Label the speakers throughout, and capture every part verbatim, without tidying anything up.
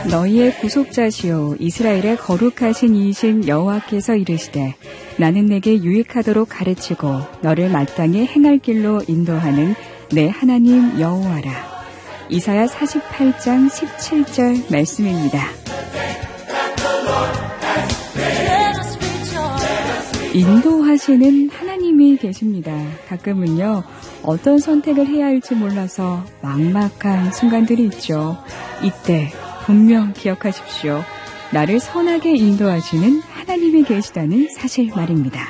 Speaker 1: 너희의 구속자시오 이스라엘의 거룩하신 이이신 여호와께서 이르시되 나는 내게 유익하도록 가르치고 너를 마땅히 행할 길로 인도하는 내 하나님 여호와라. 이사야 사십팔 장 십칠 절 말씀입니다. 인도하시는 하나님이 계십니다. 가끔은요, 어떤 선택을 해야 할지 몰라서 막막한 순간들이 있죠. 이때 분명 기억하십시오. 나를 선하게 인도하시는 하나님이 계시다는 사실 말입니다.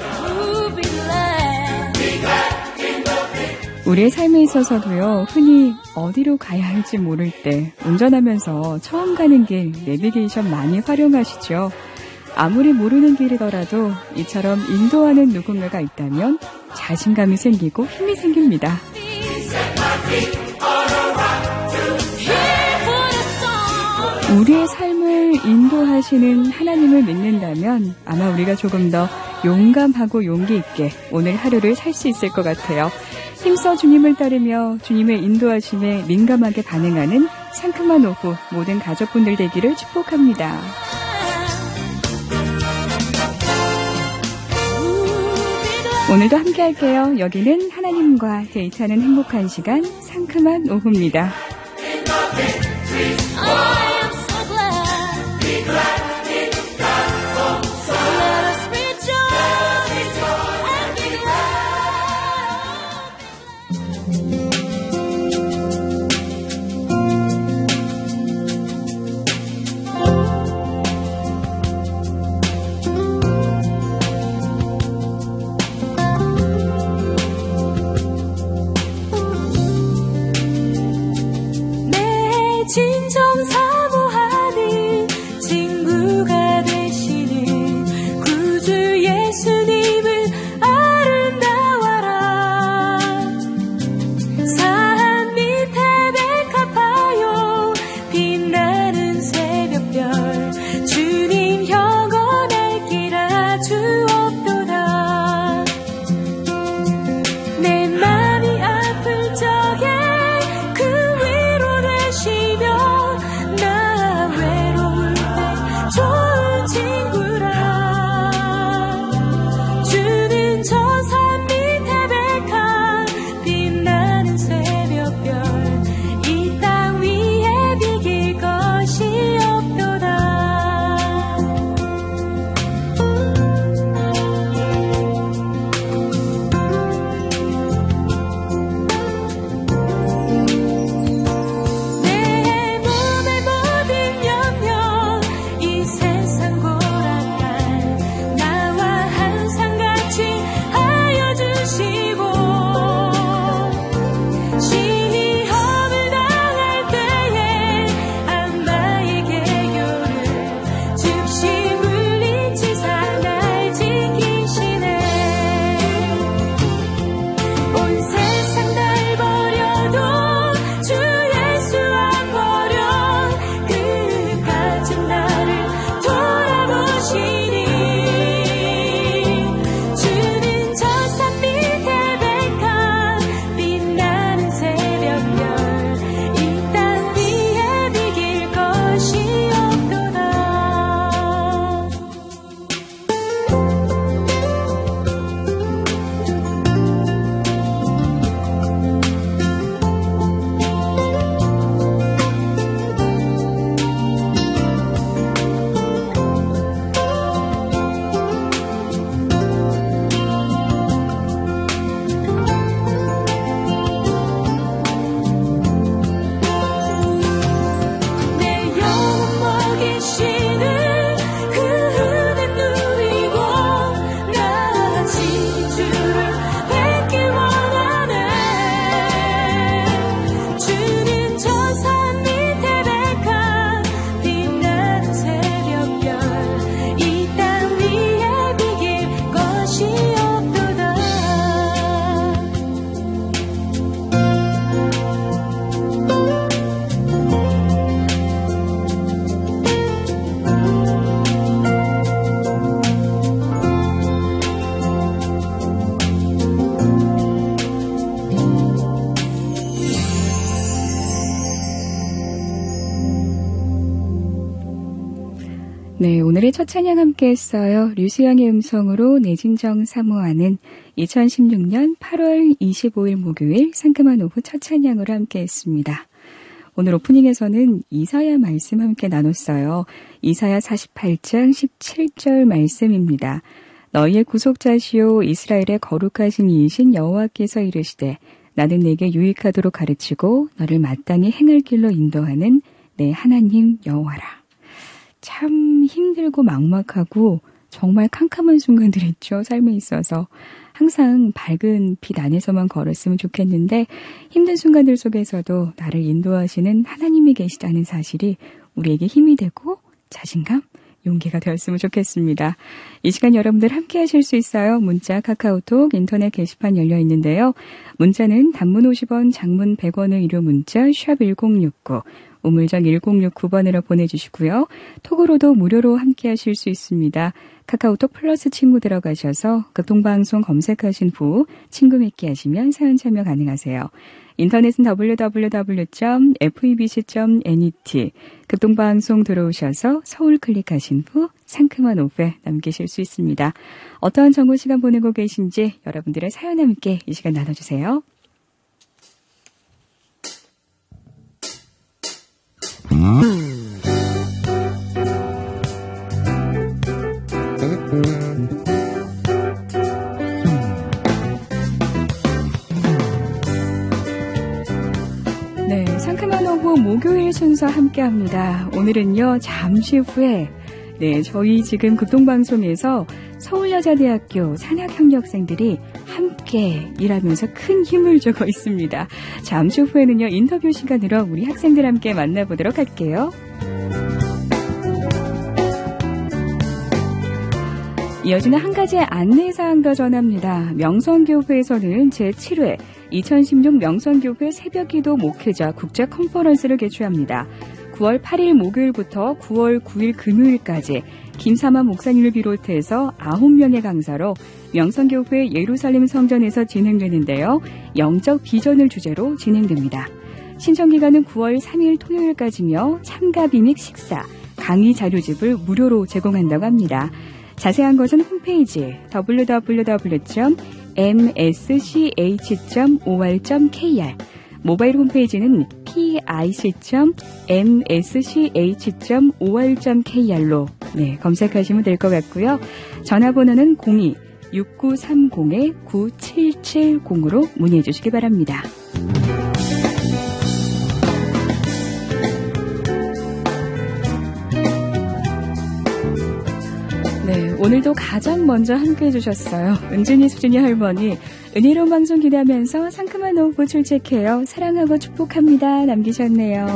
Speaker 1: 우리의 삶에 있어서도요, 흔히 어디로 가야 할지 모를 때 운전하면서 처음 가는 길 내비게이션 많이 활용하시죠. 아무리 모르는 길이더라도 이처럼 인도하는 누군가가 있다면 자신감이 생기고 힘이 생깁니다. 우리의 삶을 인도하시는 하나님을 믿는다면 아마 우리가 조금 더 용감하고 용기 있게 오늘 하루를 살 수 있을 것 같아요. 힘써 주님을 따르며 주님의 인도하심에 민감하게 반응하는 상큼한 오후 모든 가족분들 되기를 축복합니다. 오늘도 함께 할게요. 여기는 하나님과 데이트하는 행복한 시간 상큼한 오후입니다.
Speaker 2: 진정사
Speaker 1: 네, 오늘의 첫 찬양 함께 했어요. 류수영의 음성으로 내 진정 사모하는 이천십육 년 팔월 이십오일 목요일 상큼한 오후 첫 찬양으로 함께 했습니다. 오늘 오프닝에서는 이사야 말씀 함께 나눴어요. 이사야 사십팔 장 십칠 절 말씀입니다. 너희의 구속자시오 이스라엘의 거룩하신 이이신 여호와께서 이르시되 나는 내게 유익하도록 가르치고 너를 마땅히 행할 길로 인도하는 내 하나님 여호와라. 참 힘들고 막막하고 정말 캄캄한 순간들 있죠. 삶에 있어서. 항상 밝은 빛 안에서만 걸었으면 좋겠는데 힘든 순간들 속에서도 나를 인도하시는 하나님이 계시다는 사실이 우리에게 힘이 되고 자신감, 용기가 되었으면 좋겠습니다. 이 시간 여러분들 함께 하실 수 있어요. 문자, 카카오톡, 인터넷 게시판 열려 있는데요. 문자는 단문 오십 원, 장문 백 원의 유료 문자 샵 일공육구, 우물정 일공육구 번으로 보내주시고요. 톡으로도 무료로 함께 하실 수 있습니다. 카카오톡 플러스 친구 들어가셔서 극동방송 검색하신 후 친구 맺기 하시면 사연 참여 가능하세요. 인터넷은 더블유 더블유 더블유 점 에프이비씨 점 넷, 극동방송 들어오셔서 서울 클릭하신 후 상큼한 오후에 남기실 수 있습니다. 어떠한 정보 시간 보내고 계신지 여러분들의 사연 함께 이 시간 나눠주세요. 네, 상큼한 오후 목요일 순서 함께합니다. 오늘은요, 잠시 후에 네, 저희 지금 극동방송에서 서울여자대학교 산학협력생들이 함께 일하면서 큰 힘을 주고 있습니다. 잠시 후에는요, 인터뷰 시간으로 우리 학생들 함께 만나보도록 할게요. 이어지는 한 가지 안내사항 더 전합니다. 명성교회에서는 제칠 회 이천십육 명성교회 새벽기도 목회자 국제 컨퍼런스를 개최합니다. 구월 팔일 목요일부터 구월 구일 금요일까지 김삼환 목사님을 비롯해서 아홉 명의 강사로 명성교회 예루살렘 성전에서 진행되는데요. 영적 비전을 주제로 진행됩니다. 신청기간은 구월 삼일 토요일까지며 참가비 및 식사, 강의 자료집을 무료로 제공한다고 합니다. 자세한 것은 홈페이지 더블유 더블유 더블유 점 엠에스씨에이치 점 오알 점 케이알, 모바일 홈페이지는 피아이씨 점 엠에스씨에이치 점 오알 점 케이알로 네, 검색하시면 될 것 같고요. 전화번호는 공이 육구삼공 구칠칠공으로 문의해 주시기 바랍니다. 네, 오늘도 가장 먼저 함께해 주셨어요. 은진이, 수진이 할머니. 은혜로운 방송 기대하면서 상큼한 오후 출첵해요. 사랑하고 축복합니다. 남기셨네요.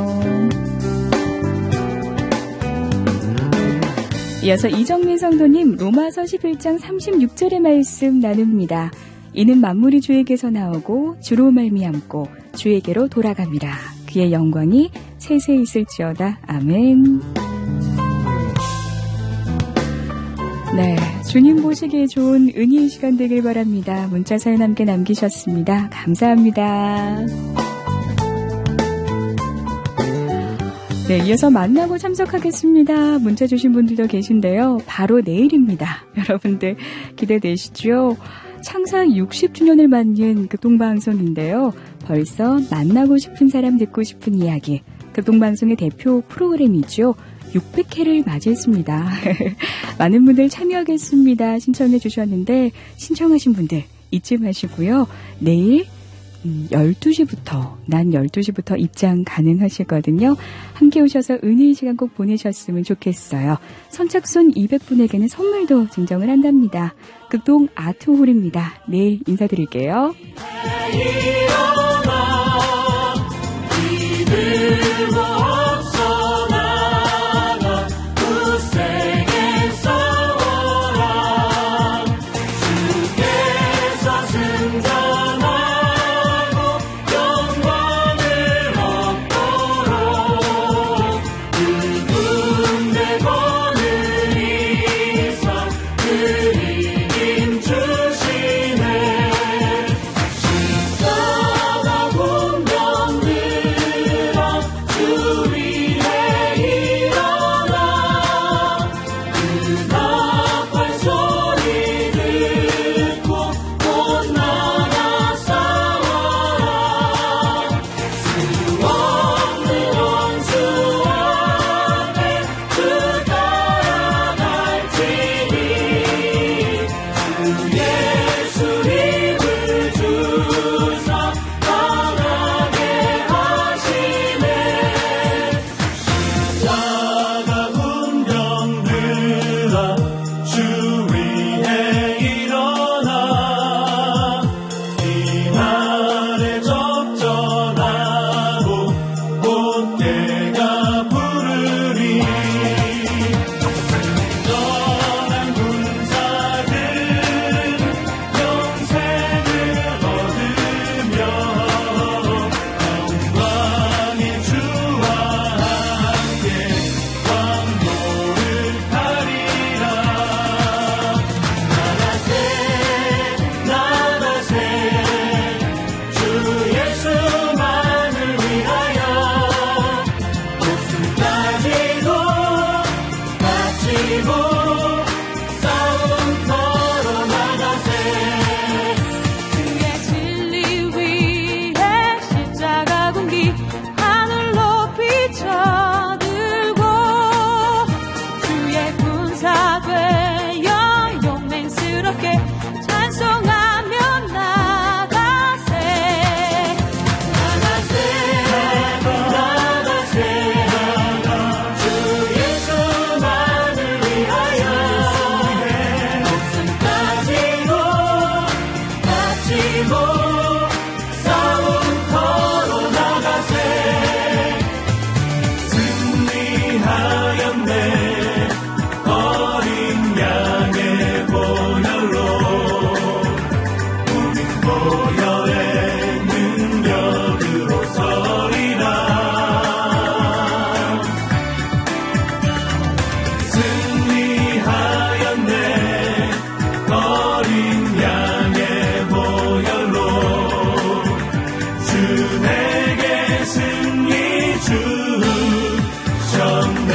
Speaker 1: 이어서 이정민 성도님, 로마서 십일 장 삼십육 절의 말씀 나눕니다. 이는 만물이 주에게서 나오고 주로 말미암고 주에게로 돌아갑니다. 그의 영광이 세세히 있을지어다. 아멘. 네, 주님 보시기에 좋은 은혜의 시간 되길 바랍니다. 문자 사연 함께 남기셨습니다. 감사합니다. 네, 이어서 만나고 참석하겠습니다. 문자 주신 분들도 계신데요. 바로 내일입니다. 여러분들 기대되시죠? 창사 육십 주년을 맞는 극동방송인데요. 벌써 만나고 싶은 사람, 듣고 싶은 이야기, 극동방송의 대표 프로그램이죠. 육백 회를 맞이했습니다. 많은 분들 참여하겠습니다. 신청해 주셨는데 신청하신 분들 잊지 마시고요. 내일 열두 시부터, 난 열두 시부터 입장 가능하시거든요. 함께 오셔서 은혜의 시간 꼭 보내셨으면 좋겠어요. 선착순 이백 분에게는 선물도 증정을 한답니다. 극동 아트홀입니다. 내일 인사드릴게요.
Speaker 2: 주시네. 승리 주셨네.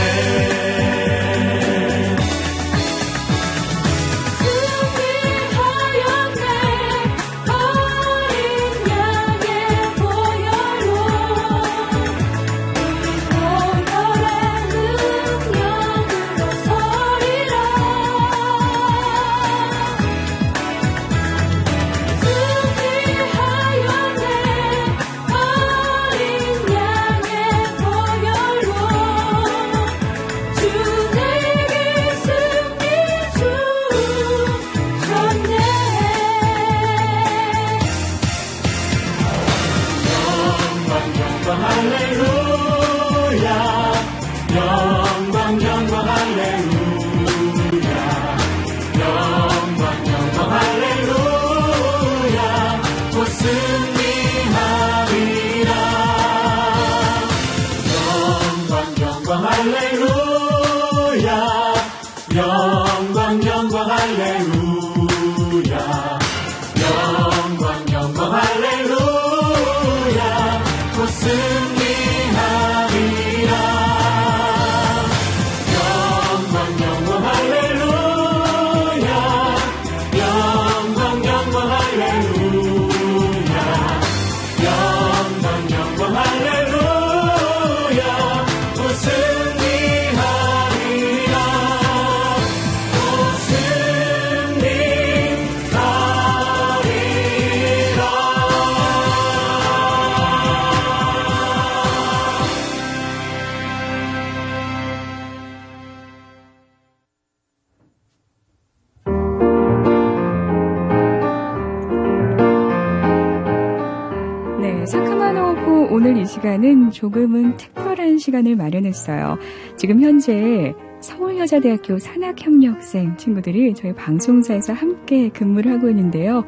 Speaker 1: 오늘 이 시간은 조금은 특별한 시간을 마련했어요. 지금 현재 서울여자대학교 산학협력생 친구들이 저희 방송사에서 함께 근무를 하고 있는데요.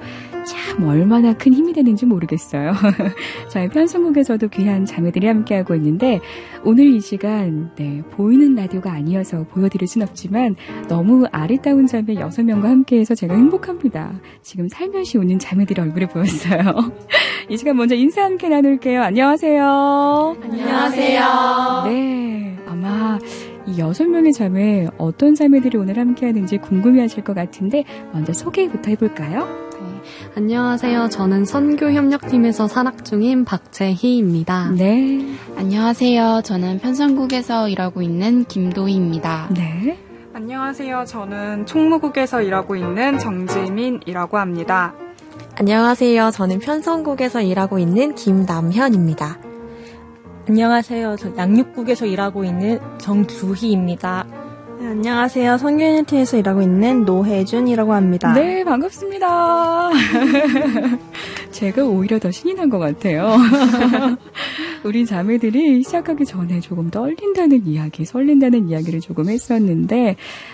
Speaker 1: 참 얼마나 큰 힘이 되는지 모르겠어요. 저희 편성국에서도 귀한 자매들이 함께하고 있는데 오늘 이 시간 네, 보이는 라디오가 아니어서 보여드릴 순 없지만 너무 아리따운 자매 여섯 명과 함께해서 제가 행복합니다. 지금 살며시 웃는 자매들의 얼굴이 보였어요. 이 시간 먼저 인사 함께 나눌게요. 안녕하세요.
Speaker 3: 안녕하세요.
Speaker 1: 네, 아마 이 여섯 명의 자매 어떤 자매들이 오늘 함께하는지 궁금해하실 것 같은데 먼저 소개부터 해볼까요?
Speaker 3: 네, 안녕하세요. 저는 선교협력팀에서 산학 중인 박재희입니다.
Speaker 1: 네.
Speaker 4: 안녕하세요. 저는 편성국에서 일하고 있는 김도희입니다.
Speaker 1: 네.
Speaker 5: 안녕하세요. 저는 총무국에서 일하고 있는 정지민이라고 합니다.
Speaker 6: 안녕하세요. 저는 편성국에서 일하고 있는 김남현입니다.
Speaker 7: 안녕하세요. 저 양육국에서 일하고 있는 정주희입니다.
Speaker 8: 네, 안녕하세요. 선교협력팀에서 일하고 있는 노혜준이라고 합니다.
Speaker 1: 네, 반갑습니다. 제가 오히려 더 신이 난 것 같아요. 우리 자매들이 시작하기 전에 조금 떨린다는 이야기, 설렌다는 이야기를 조금 했었는데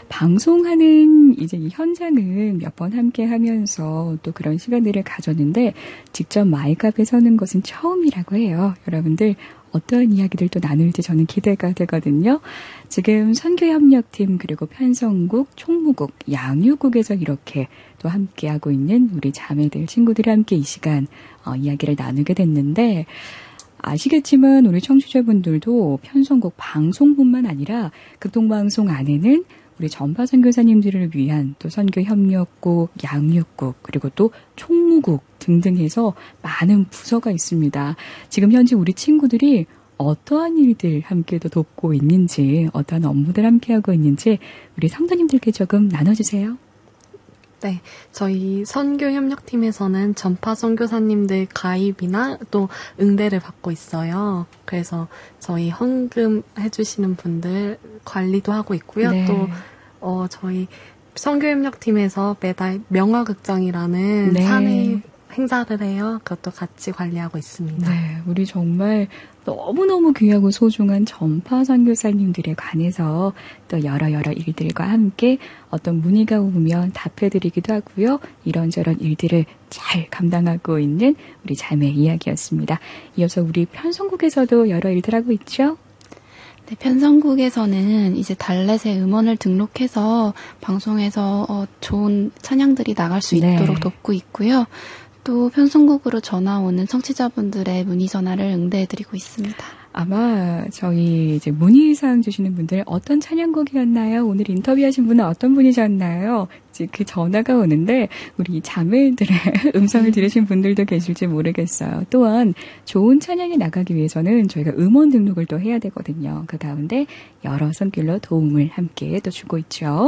Speaker 1: 방송하는 이제 이 현장은 몇 번 함께 하면서 또 그런 시간들을 가졌는데 직접 마이크 앞에 서는 것은 처음이라고 해요. 여러분들 어떠한 이야기들 또 나눌지 저는 기대가 되거든요. 지금 선교협력팀 그리고 편성국, 총무국, 양육국에서 이렇게 또 함께하고 있는 우리 자매들, 친구들이 함께 이 시간 어, 이야기를 나누게 됐는데 아시겠지만 우리 청취자분들도 편성국 방송뿐만 아니라 극동방송 안에는 우리 전파 선교사님들을 위한 또 선교협력국, 양육국, 그리고 또 총무국 등등 해서 많은 부서가 있습니다. 지금 현재 우리 친구들이 어떠한 일들 함께 또 돕고 있는지, 어떠한 업무들 함께하고 있는지 우리 성도님들께 조금 나눠주세요.
Speaker 3: 네, 저희 선교협력팀에서는 전파 선교사님들 가입이나 또 응대를 받고 있어요. 그래서 저희 헌금 해주시는 분들 관리도 하고 있고요.
Speaker 1: 네.
Speaker 3: 또 어, 저희 선교협력팀에서 매달 명화극장이라는
Speaker 1: 네.
Speaker 3: 사내 행사를 해요. 그것도 같이 관리하고 있습니다.
Speaker 1: 네, 우리 정말 너무너무 귀하고 소중한 전파 선교사님들에 관해서 또 여러 여러 일들과 함께 어떤 문의가 오면 답해드리기도 하고요. 이런저런 일들을 잘 감당하고 있는 우리 자매 이야기였습니다. 이어서 우리 편성국에서도 여러 일들 하고 있죠?
Speaker 4: 네, 편성국에서는 이제 달렛에 음원을 등록해서 방송에서 어, 좋은 찬양들이 나갈 수
Speaker 1: 네.
Speaker 4: 있도록 돕고 있고요. 또 편성국으로 전화 오는 청취자분들의 문의 전화를 응대해드리고 있습니다.
Speaker 1: 아마 저희 이제 문의사항 주시는 분들 어떤 찬양곡이었나요? 오늘 인터뷰하신 분은 어떤 분이셨나요? 이제 그 전화가 오는데 우리 자매들의 음성을 들으신 분들도 계실지 모르겠어요. 또한 좋은 찬양이 나가기 위해서는 저희가 음원 등록을 또 해야 되거든요. 그 가운데 여러 손길로 도움을 함께 또 주고 있죠.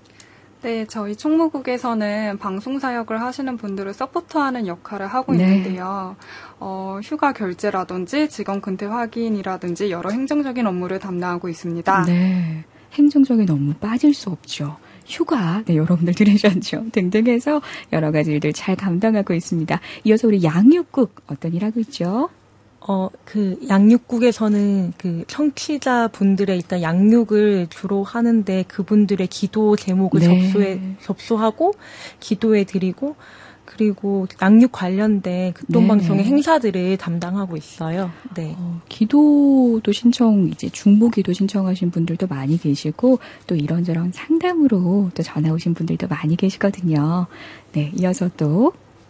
Speaker 5: 네, 저희 총무국에서는 방송사역을 하시는 분들을 서포터하는 역할을 하고
Speaker 1: 네.
Speaker 5: 있는데요. 어, 휴가 결제라든지 직원 근태 확인이라든지 여러 행정적인 업무를 담당하고 있습니다.
Speaker 1: 네, 행정적인 업무 빠질 수 없죠. 휴가, 네, 여러분들 들으셨죠? 등등해서 여러 가지 일들 잘 감당하고 있습니다. 이어서 우리 양육국 어떤 일 하고 있죠?
Speaker 7: 어, 그 양육국에서는 그 청취자분들의 일단 양육을 주로 하는데 그분들의 기도 제목을
Speaker 1: 네.
Speaker 7: 접수해 접수하고 기도해 드리고 그리고 양육 관련된 극동방송의
Speaker 1: 네네.
Speaker 7: 행사들을 담당하고 있어요. 네.
Speaker 1: 어, 기도도 신청, 이제 중보 기도 신청하신 분들도 많이 계시고, 또 이런저런 상담으로 또 전화 오신 분들도 많이 계시거든요. 네, 이어서 또,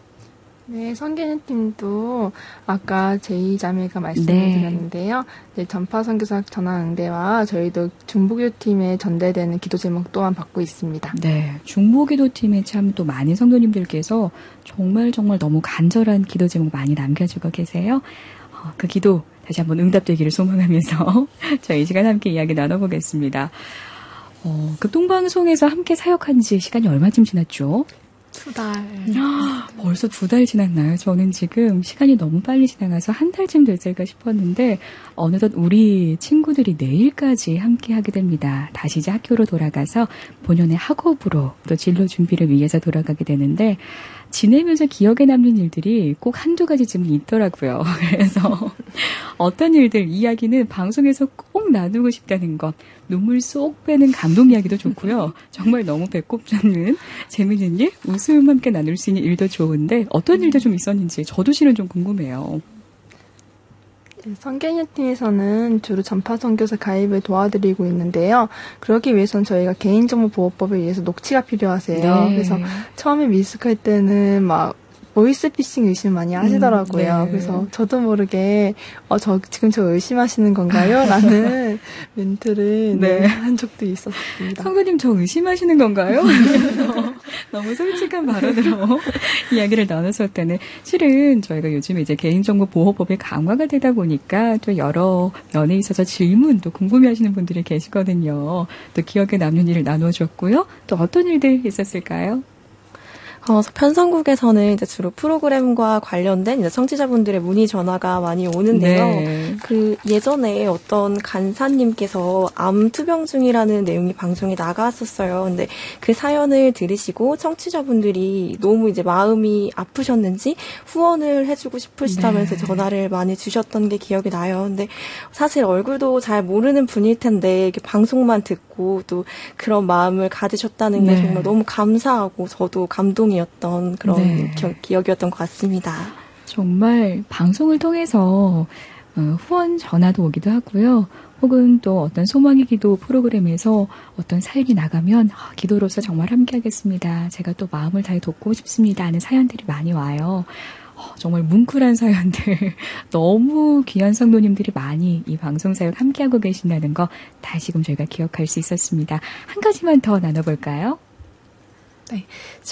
Speaker 8: 네, 선교팀도 아까 제이 자매가 말씀을
Speaker 1: 네.
Speaker 8: 드렸는데요. 네, 전파 선교사 전화 응대와 저희도 중보기도팀에 전달되는 기도 제목 또한 받고 있습니다.
Speaker 1: 네, 중보 기도팀에 참 또 많은 성도님들께서 정말 정말 너무 간절한 기도 제목 많이 남겨주고 계세요. 어, 그 기도 다시 한번 응답되기를 소망하면서 저희 이 시간 함께 이야기 나눠보겠습니다. 어, 극동방송에서 함께 사역한 지 시간이 얼마쯤 지났죠?
Speaker 3: 두 달.
Speaker 1: 벌써 두 달 지났나요? 저는 지금 시간이 너무 빨리 지나가서 한 달쯤 됐을까 싶었는데 어느덧 우리 친구들이 내일까지 함께 하게 됩니다. 다시 이제 학교로 돌아가서 본연의 학업으로 또 진로 준비를 위해서 돌아가게 되는데 지내면서 기억에 남는 일들이 꼭 한두 가지쯤은 있더라고요. 그래서 어떤 일들, 이야기는 방송에서 꼭 나누고 싶다는 것, 눈물 쏙 빼는 감동 이야기도 좋고요. 정말 너무 배꼽 잡는 재미있는 일, 웃음 함께 나눌 수 있는 일도 좋은데 어떤 일도 좀 있었는지 저도 실은 좀 궁금해요.
Speaker 8: 선교팀에서는 주로 전파 선교사 가입을 도와드리고 있는데요. 그러기 위해서는 저희가 개인정보보호법에 의해서 녹취가 필요하세요.
Speaker 1: 네.
Speaker 8: 그래서 처음에 미숙할 때는 막 보이스피싱 의심 많이 하시더라고요.
Speaker 1: 음, 네.
Speaker 8: 그래서 저도 모르게 어, 저 지금 저 의심하시는 건가요? 라는 멘트를
Speaker 1: 네.
Speaker 8: 네, 한 적도 있었습니다.
Speaker 1: 성도님 저 의심하시는 건가요? 그래서 너무 솔직한 발언으로 이야기를 나눴을 때는 실은 저희가 요즘 이제 개인정보 보호법이 강화가 되다 보니까 또 여러 면에 있어서 질문도 궁금해하시는 분들이 계시거든요. 또 기억에 남는 일을 나눠줬고요. 또 어떤 일들 있었을까요?
Speaker 6: 어, 편성국에서는 이제 주로 프로그램과 관련된 이제 청취자분들의 문의 전화가 많이 오는데요.
Speaker 1: 네.
Speaker 6: 그 예전에 어떤 간사님께서 암 투병 중이라는 내용이 방송에 나갔었어요. 근데 그 사연을 들으시고 청취자분들이 너무 이제 마음이 아프셨는지 후원을 해주고 싶으시다면서
Speaker 1: 네.
Speaker 6: 전화를 많이 주셨던 게 기억이 나요. 근데 사실 얼굴도 잘 모르는 분일 텐데 이렇게 방송만 듣고 또 그런 마음을 가지셨다는 게
Speaker 1: 네.
Speaker 6: 정말 너무 감사하고 저도 감동이었던 그런
Speaker 1: 네.
Speaker 6: 기, 기억이었던 것 같습니다.
Speaker 1: 정말 방송을 통해서 어, 후원 전화도 오기도 하고요. 혹은 또 어떤 소망의 기도 프로그램에서 어떤 사연이 나가면 아, 기도로서 정말 함께하겠습니다. 제가 또 마음을 다해 돕고 싶습니다 하는 사연들이 많이 와요. 어, 정말 뭉클한 사연들 너무 귀한 성도님들이 많이 이 방송 사역 함께하고 계신다는 거 다시금 저희가 기억할 수 있었습니다. 한 가지만 더 나눠볼까요?
Speaker 3: 네,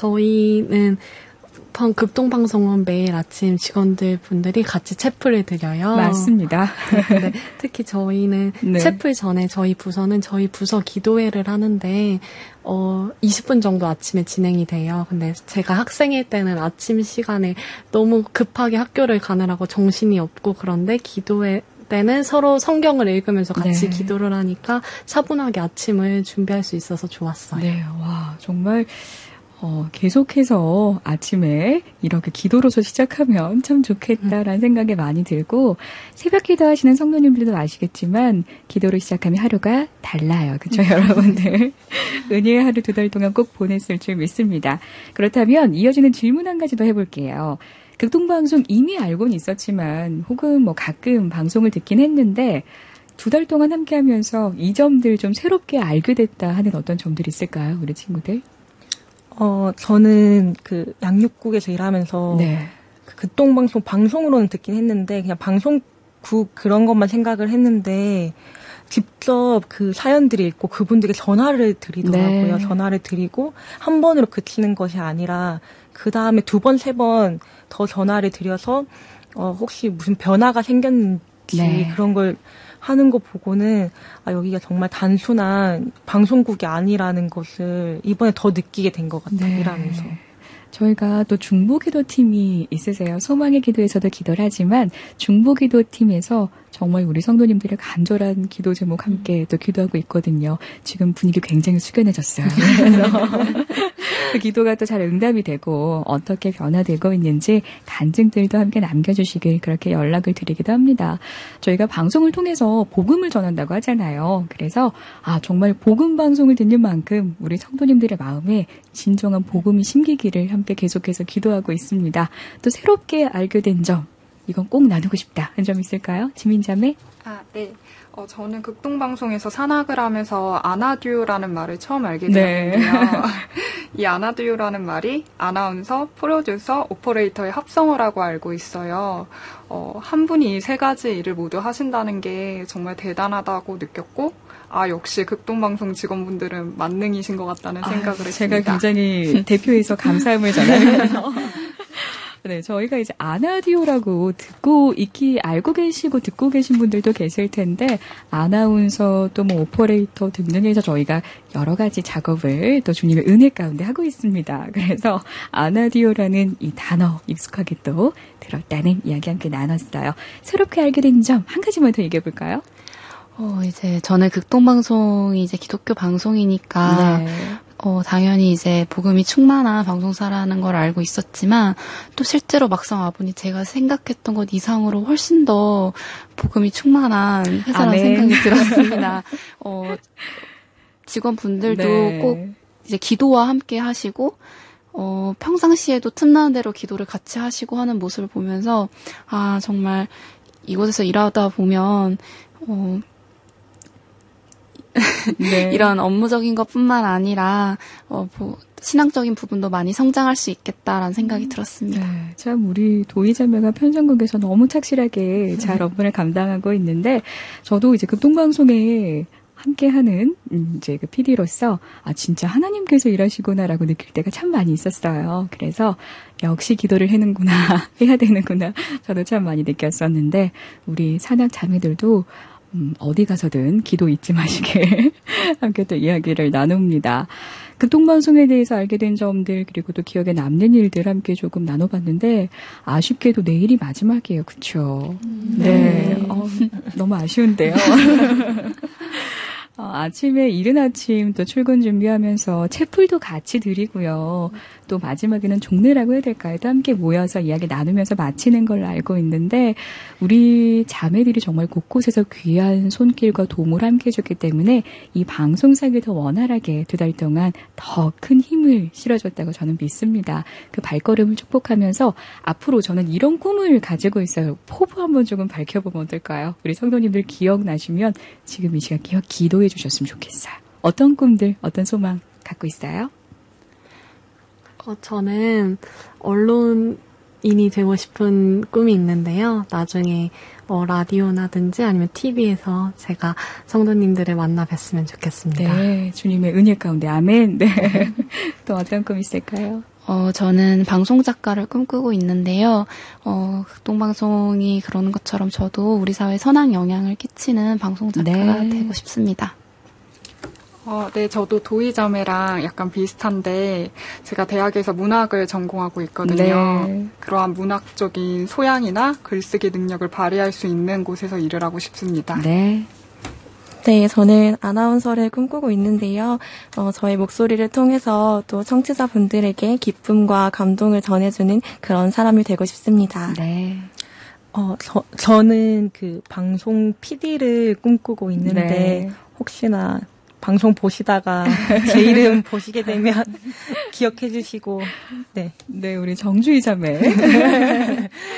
Speaker 3: 저희는 방- 극동방송은 매일 아침 직원들 분들이 같이 채플을 드려요.
Speaker 1: 맞습니다.
Speaker 3: 네, 근데 특히 저희는
Speaker 1: 네.
Speaker 3: 채플 전에 저희 부서는 저희 부서 기도회를 하는데 어 이십 분 정도 아침에 진행이 돼요. 근데 제가 학생일 때는 아침 시간에 너무 급하게 학교를 가느라고 정신이 없고 그런데 기도회 때는 서로 성경을 읽으면서 같이
Speaker 1: 네.
Speaker 3: 기도를 하니까 차분하게 아침을 준비할 수 있어서 좋았어요.
Speaker 1: 네, 와, 정말, 어, 계속해서 아침에 이렇게 기도로서 시작하면 참 좋겠다라는 생각이 많이 들고, 새벽 기도 하시는 성도님들도 아시겠지만, 기도로 시작하면 하루가 달라요. 그쵸, 여러분들? 은혜의 하루 두 달 동안 꼭 보냈을 줄 믿습니다. 그렇다면 이어지는 질문 한 가지 더 해볼게요. 극동방송 이미 알고는 있었지만, 혹은 뭐 가끔 방송을 듣긴 했는데, 두 달 동안 함께 하면서 이 점들 좀 새롭게 알게 됐다 하는 어떤 점들이 있을까요, 우리 친구들?
Speaker 7: 어, 저는 그 양육국에서 일하면서
Speaker 1: 네.
Speaker 7: 그 극동방송 방송으로는 듣긴 했는데 그냥 방송국 그런 것만 생각을 했는데 직접 그 사연들이 있고 그분들에게 전화를 드리더라고요.
Speaker 1: 네.
Speaker 7: 전화를 드리고 한 번으로 그치는 것이 아니라 그 다음에 두 번, 세 번 더 전화를 드려서 어, 혹시 무슨 변화가 생겼는지
Speaker 1: 네.
Speaker 7: 그런 걸 하는 거 보고는 아, 여기가 정말 단순한 방송국이 아니라는 것을 이번에 더 느끼게 된 것 같아요.
Speaker 1: 네.
Speaker 7: 일하면서.
Speaker 1: 저희가 또 중보기도팀이 있으세요. 소망의 기도에서도 기도를 하지만 중보기도팀에서 정말 우리 성도님들의 간절한 기도 제목 함께 또 기도하고 있거든요. 지금 분위기 굉장히 숙연해졌어요. 그래서 그 기도가 또 잘 응답이 되고 어떻게 변화되고 있는지 간증들도 함께 남겨주시길 그렇게 연락을 드리기도 합니다. 저희가 방송을 통해서 복음을 전한다고 하잖아요. 그래서 아 정말 복음 방송을 듣는 만큼 우리 성도님들의 마음에 진정한 복음이 심기기를 함께 계속해서 기도하고 있습니다. 또 새롭게 알게 된 점 이건 꼭 나누고 싶다 한 점 있을까요? 지민자매?
Speaker 5: 아, 네. 어, 저는 극동방송에서 산학을 하면서 아나듀오라는 말을 처음 알게
Speaker 1: 네.
Speaker 5: 되었는데요. 이 아나듀오라는 말이 아나운서, 프로듀서, 오퍼레이터의 합성어라고 알고 있어요. 어, 한 분이 이 세 가지 일을 모두 하신다는 게 정말 대단하다고 느꼈고 아 역시 극동방송 직원분들은 만능이신 것 같다는 생각을
Speaker 1: 아,
Speaker 5: 했습니다.
Speaker 1: 제가 굉장히 대표에서 감사함을 전하면서 네, 저희가 이제 아나디오라고 듣고 익히 알고 계시고 듣고 계신 분들도 계실 텐데 아나운서 또 뭐 오퍼레이터 등등에서 저희가 여러 가지 작업을 또 주님의 은혜 가운데 하고 있습니다. 그래서 아나디오라는 이 단어 익숙하게 또 들었다는 이야기 함께 나눴어요. 새롭게 알게 된 점 한 가지만 더 얘기해 볼까요?
Speaker 4: 어, 이제 저는 극동방송이 이제 기독교 방송이니까
Speaker 1: 네.
Speaker 4: 어, 당연히 이제 복음이 충만한 방송사라는 걸 알고 있었지만 또 실제로 막상 와보니 제가 생각했던 것 이상으로 훨씬 더 복음이 충만한 회사라는
Speaker 1: 아멘.
Speaker 4: 생각이 들었습니다. 어, 직원분들도
Speaker 1: 네.
Speaker 4: 꼭 이제 기도와 함께 하시고 어, 평상시에도 틈나는 대로 기도를 같이 하시고 하는 모습을 보면서 아 정말 이곳에서 일하다 보면 어,
Speaker 1: 네.
Speaker 4: 이런 업무적인 것뿐만 아니라 어, 뭐, 신앙적인 부분도 많이 성장할 수 있겠다라는 생각이 들었습니다.
Speaker 1: 네, 참 우리 도희자매가 편성국에서 너무 착실하게 잘 업무를 감당하고 있는데 저도 이제 극동방송에 함께하는 음, 이제 그 피디로서 아 진짜 하나님께서 일하시구나라고 느낄 때가 참 많이 있었어요. 그래서 역시 기도를 해는구나 해야 되는구나 저도 참 많이 느꼈었는데 우리 산악 자매들도 음, 어디 가서든 기도 잊지 마시길 함께 또 이야기를 나눕니다. 극동방송에 대해서 알게 된 점들 그리고 또 기억에 남는 일들 함께 조금 나눠봤는데 아쉽게도 내일이 마지막이에요. 그렇죠? 음, 네. 네. 어, 너무 아쉬운데요. 어, 아침에 이른 아침 또 출근 준비하면서 채플도 같이 드리고요. 또 마지막에는 종례라고 해야 될까요? 또 함께 모여서 이야기 나누면서 마치는 걸로 알고 있는데 우리 자매들이 정말 곳곳에서 귀한 손길과 도움을 함께 해줬기 때문에 이 방송사가 더 원활하게 두 달 동안 더 큰 힘을 실어줬다고 저는 믿습니다. 그 발걸음을 축복하면서 앞으로 저는 이런 꿈을 가지고 있어요. 포부 한번 조금 밝혀보면 어떨까요? 우리 성도님들 기억나시면 지금 이 시간 기억 기도해 주셨으면 좋겠어요. 어떤 꿈들, 어떤 소망 갖고 있어요?
Speaker 3: 어, 저는 언론인이 되고 싶은 꿈이 있는데요. 나중에 어, 라디오나든지 아니면 티비에서 제가 성도님들을 만나 뵀으면 좋겠습니다.
Speaker 1: 네, 주님의 은혜 가운데 아멘. 네. 또 어떤 꿈 있을까요?
Speaker 4: 어, 저는 방송 작가를 꿈꾸고 있는데요. 어, 극동방송이 그러는 것처럼 저도 우리 사회에 선한 영향을 끼치는 방송 작가가
Speaker 1: 네.
Speaker 4: 되고 싶습니다.
Speaker 5: 어, 네, 저도 도희자매랑 약간 비슷한데 제가 대학에서 문학을 전공하고 있거든요.
Speaker 1: 네.
Speaker 5: 그러한 문학적인 소양이나 글쓰기 능력을 발휘할 수 있는 곳에서 일을 하고 싶습니다.
Speaker 1: 네.
Speaker 6: 네, 저는 아나운서를 꿈꾸고 있는데요. 어, 저의 목소리를 통해서 또 청취자분들에게 기쁨과 감동을 전해주는 그런 사람이 되고 싶습니다.
Speaker 1: 네.
Speaker 7: 어, 저, 저는 그 방송 피디를 꿈꾸고 있는데
Speaker 1: 네.
Speaker 7: 혹시나 방송 보시다가 제 이름 보시게 되면 기억해 주시고 네.
Speaker 1: 네, 우리 정주희 자매.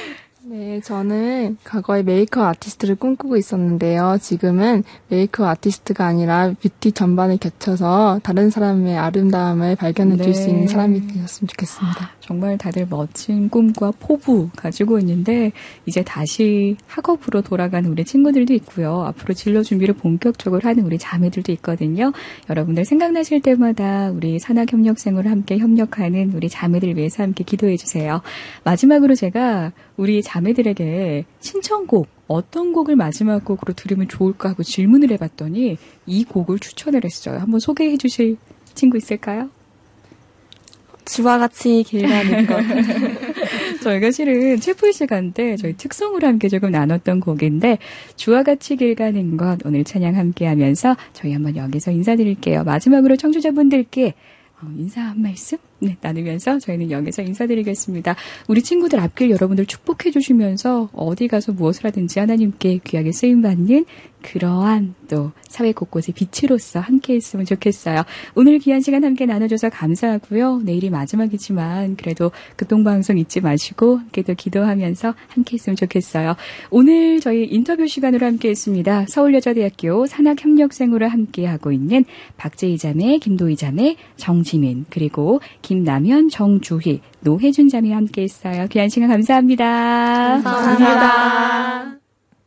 Speaker 8: 네, 저는 과거에 메이크업 아티스트를 꿈꾸고 있었는데요. 지금은 메이크업 아티스트가 아니라 뷰티 전반을 겹쳐서 다른 사람의 아름다움을 발견해 줄 수
Speaker 1: 네.
Speaker 8: 있는 사람이 되셨으면 좋겠습니다.
Speaker 1: 정말 다들 멋진 꿈과 포부 가지고 있는데 이제 다시 학업으로 돌아가는 우리 친구들도 있고요. 앞으로 진로 준비를 본격적으로 하는 우리 자매들도 있거든요. 여러분들 생각나실 때마다 우리 산학협력생으로 함께 협력하는 우리 자매들 위해서 함께 기도해 주세요. 마지막으로 제가 우리 자매들에게 신청곡 어떤 곡을 마지막 곡으로 들으면 좋을까 하고 질문을 해봤더니 이 곡을 추천을 했어요. 한번 소개해 주실 친구 있을까요?
Speaker 6: 주와 같이 길 가는 것.
Speaker 1: 저희가 실은 채플 시간 때 저희 특성으로 함께 조금 나눴던 곡인데 주와 같이 길 가는 것 오늘 찬양 함께 하면서 저희 한번 여기서 인사드릴게요. 마지막으로 청취자분들께 인사 한 말씀 네, 나누면서 저희는 여기서 인사드리겠습니다. 우리 친구들 앞길 여러분들 축복해 주시면서 어디 가서 무엇을 하든지 하나님께 귀하게 쓰임받는 그러한 또 사회 곳곳에 빛으로서 함께 했으면 좋겠어요. 오늘 귀한 시간 함께 나눠줘서 감사하고요. 내일이 마지막이지만 그래도 극동방송 잊지 마시고 함께 또 기도하면서 함께 했으면 좋겠어요. 오늘 저희 인터뷰 시간으로 함께 했습니다. 서울여자대학교 산학협력생으로 함께하고 있는 박재희 자매, 김도희 자매, 정지민 그리고 김남현, 정주희, 노혜준 자매와 함께 했어요. 귀한 시간 감사합니다.
Speaker 3: 감사합니다.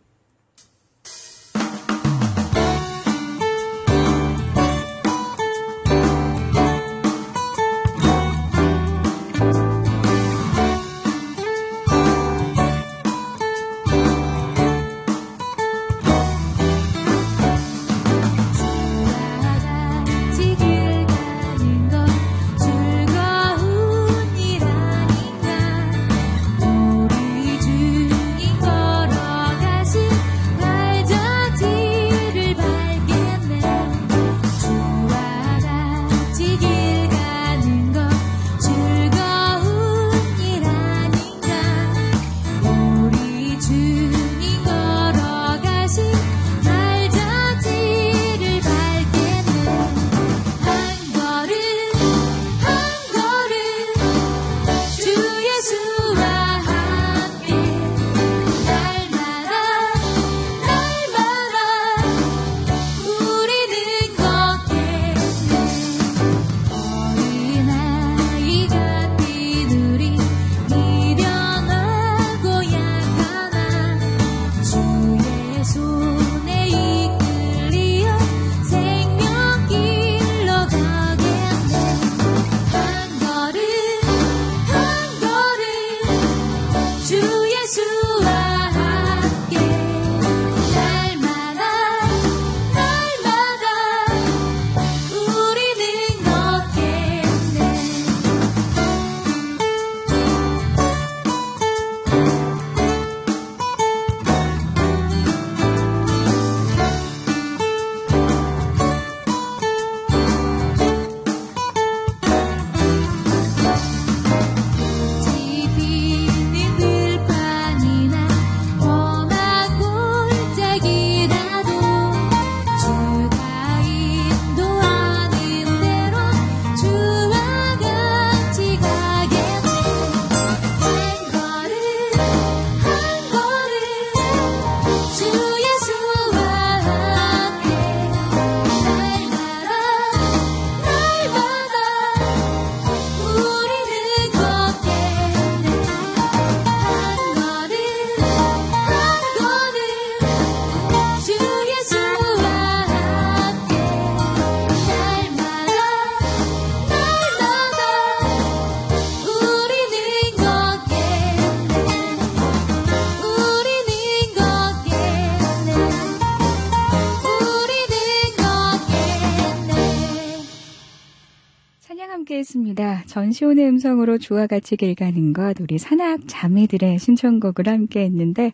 Speaker 1: 함께했습니다. 전시훈의 음성으로 주와 같이 길 가는 것 우리 산악 자매들의 신청곡을 함께했는데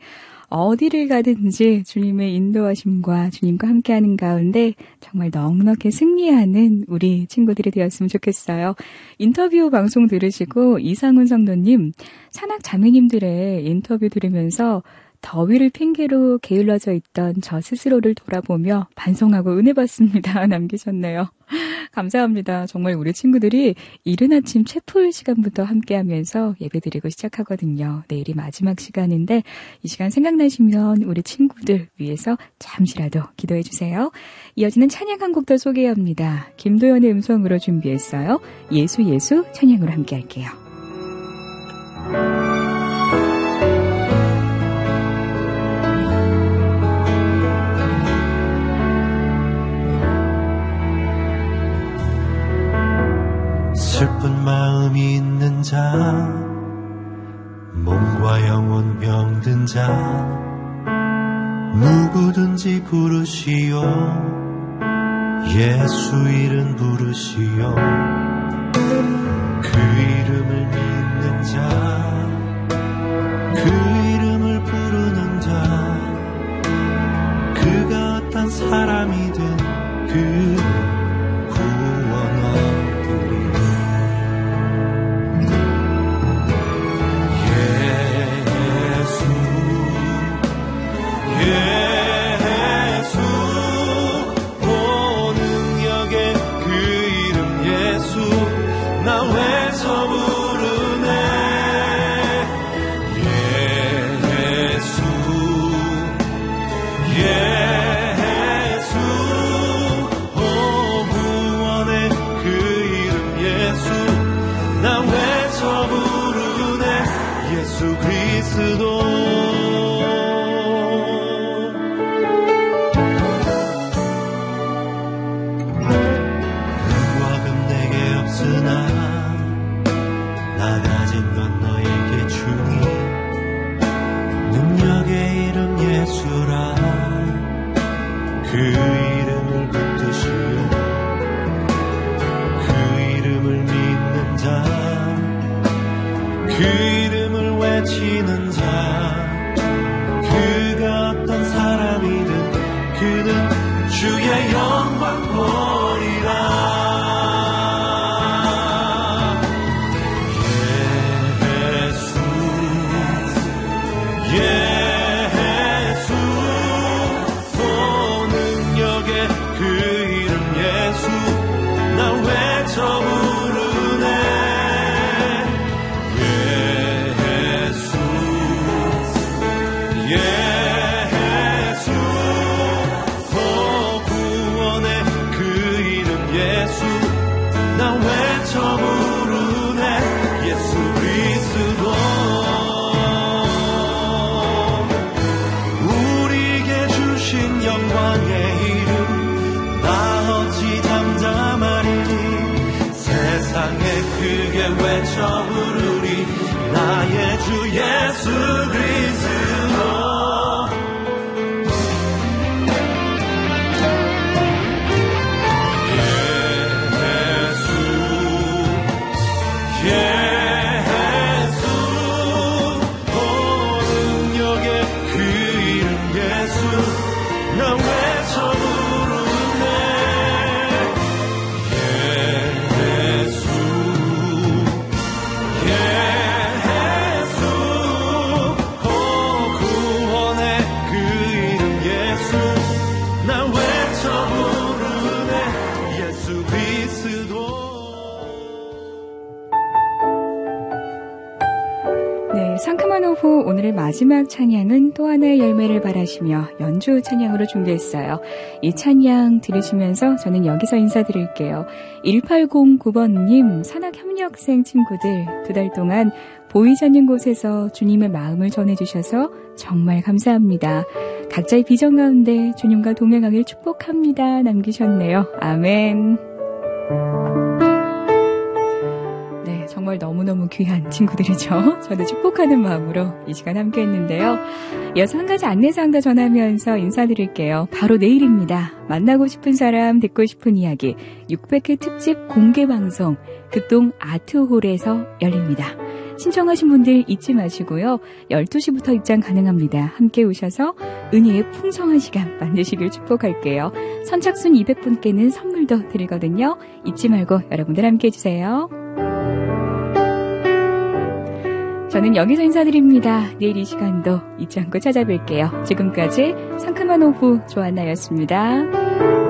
Speaker 1: 어디를 가든지 주님의 인도하심과 주님과 함께하는 가운데 정말 넉넉히 승리하는 우리 친구들이 되었으면 좋겠어요. 인터뷰 방송 들으시고 이상훈 성도님 산악 자매님들의 인터뷰 들으면서 더위를 핑계로 게을러져 있던 저 스스로를 돌아보며 반성하고 은혜 받습니다. 남기셨네요. 감사합니다. 정말 우리 친구들이 이른 아침 채플 시간부터 함께하면서 예배드리고 시작하거든요. 내일이 마지막 시간인데 이 시간 생각나시면 우리 친구들 위해서 잠시라도 기도해 주세요. 이어지는 찬양 한 곡 더 소개합니다. 김도연의 음성으로 준비했어요. 예수 예수 찬양으로 함께할게요.
Speaker 2: 슬픈 마음이 있는 자, 몸과 영혼 병든 자, 누구든지 부르시오. 예수 이름 부르시오. 그 이름을 믿는 자, 그 이름을 부르는 자, 그가 어떤 사람이든 그 구원하리. 예수, 오 능력의 그 이름 예수, 나 외쳐 부르네. 예수, 예수, 오 구원의 그 이름 예수, 나 외쳐 부르네. 예수 그리스도. 나 가진 건 너에게 주니 능력의 이름 예수라. 그 이름을 붙드시오. 그 이름을 믿는 자, 그 이름을 외치는 자, 그가 어떤 사람이든 그는 주의 영광 보리라. 예수, 오 능력의 그 이름 예수, 나 외쳐 부르네. 예수, 예수, 오 구원의 그 이름 예수, 나 외쳐 부르네. 예수 그리스도. 영광의 이름 나 어찌 잠잠하리. 세상에 크게 외쳐 부르리. 나의 주 예수 그리스도. 예수, 예수, 오 능력의 그 이름 예수, 나 외쳐 부르네. 예수, 예수, 오 구원의 그 이름 예수, 나 외쳐 부르네. 예수 그리스도.
Speaker 1: 네, 상큼한 오후 오늘의 마지막 찬양은 또 하나의 열매를 바라시며 연주 찬양으로 준비했어요. 이 찬양 들으시면서 저는 여기서 인사드릴게요. 일팔공구 번님 산학협력생 친구들 두 달 동안 보이지 않는 곳에서 주님의 마음을 전해주셔서 정말 감사합니다. 각자의 비전 가운데 주님과 동행하길 축복합니다. 남기셨네요. 아멘. 정말 너무너무 귀한 친구들이죠. 저도 축복하는 마음으로 이 시간 함께 했는데요. 이어서 한 가지 안내사항 더 전하면서 인사드릴게요. 바로 내일입니다. 만나고 싶은 사람, 듣고 싶은 이야기 육백 회 특집 공개방송 극동 아트홀에서 열립니다. 신청하신 분들 잊지 마시고요. 열두 시부터 입장 가능합니다. 함께 오셔서 은혜의 풍성한 시간 만드시길 축복할게요. 선착순 이백 분께는 선물도 드리거든요. 잊지 말고 여러분들 함께 해주세요. 저는 여기서 인사드립니다. 내일 이 시간도 잊지 않고 찾아뵐게요. 지금까지 상큼한 오후 조한나였습니다.